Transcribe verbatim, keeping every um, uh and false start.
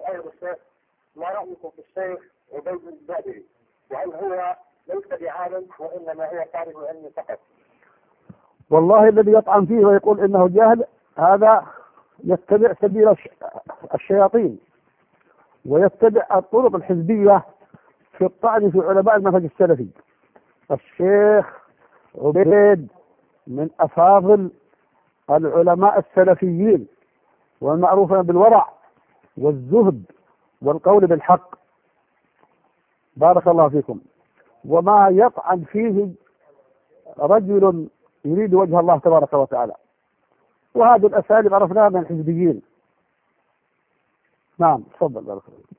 أيها الشيخ، ما رأيكم في الشيخ عبيد البادري؟ وهل هو ليس بعالم وإنما هو طالب علم فقط؟ والله الذي يطعن فيه ويقول إنه جاهل هذا يتبع سبيل الشياطين ويتبع الطرق الحزبية في الطعن في علماء المنهج السلفي. الشيخ عبيد من أفاضل العلماء السلفيين والمعروفين بالورع والزهد والقول بالحق، بارك الله فيكم. وما يطعن فيه رجل يريد وجه الله تبارك وتعالى، وهذه الأساليب عرفناها من الحزبيين. نعم، تفضل بارك الله.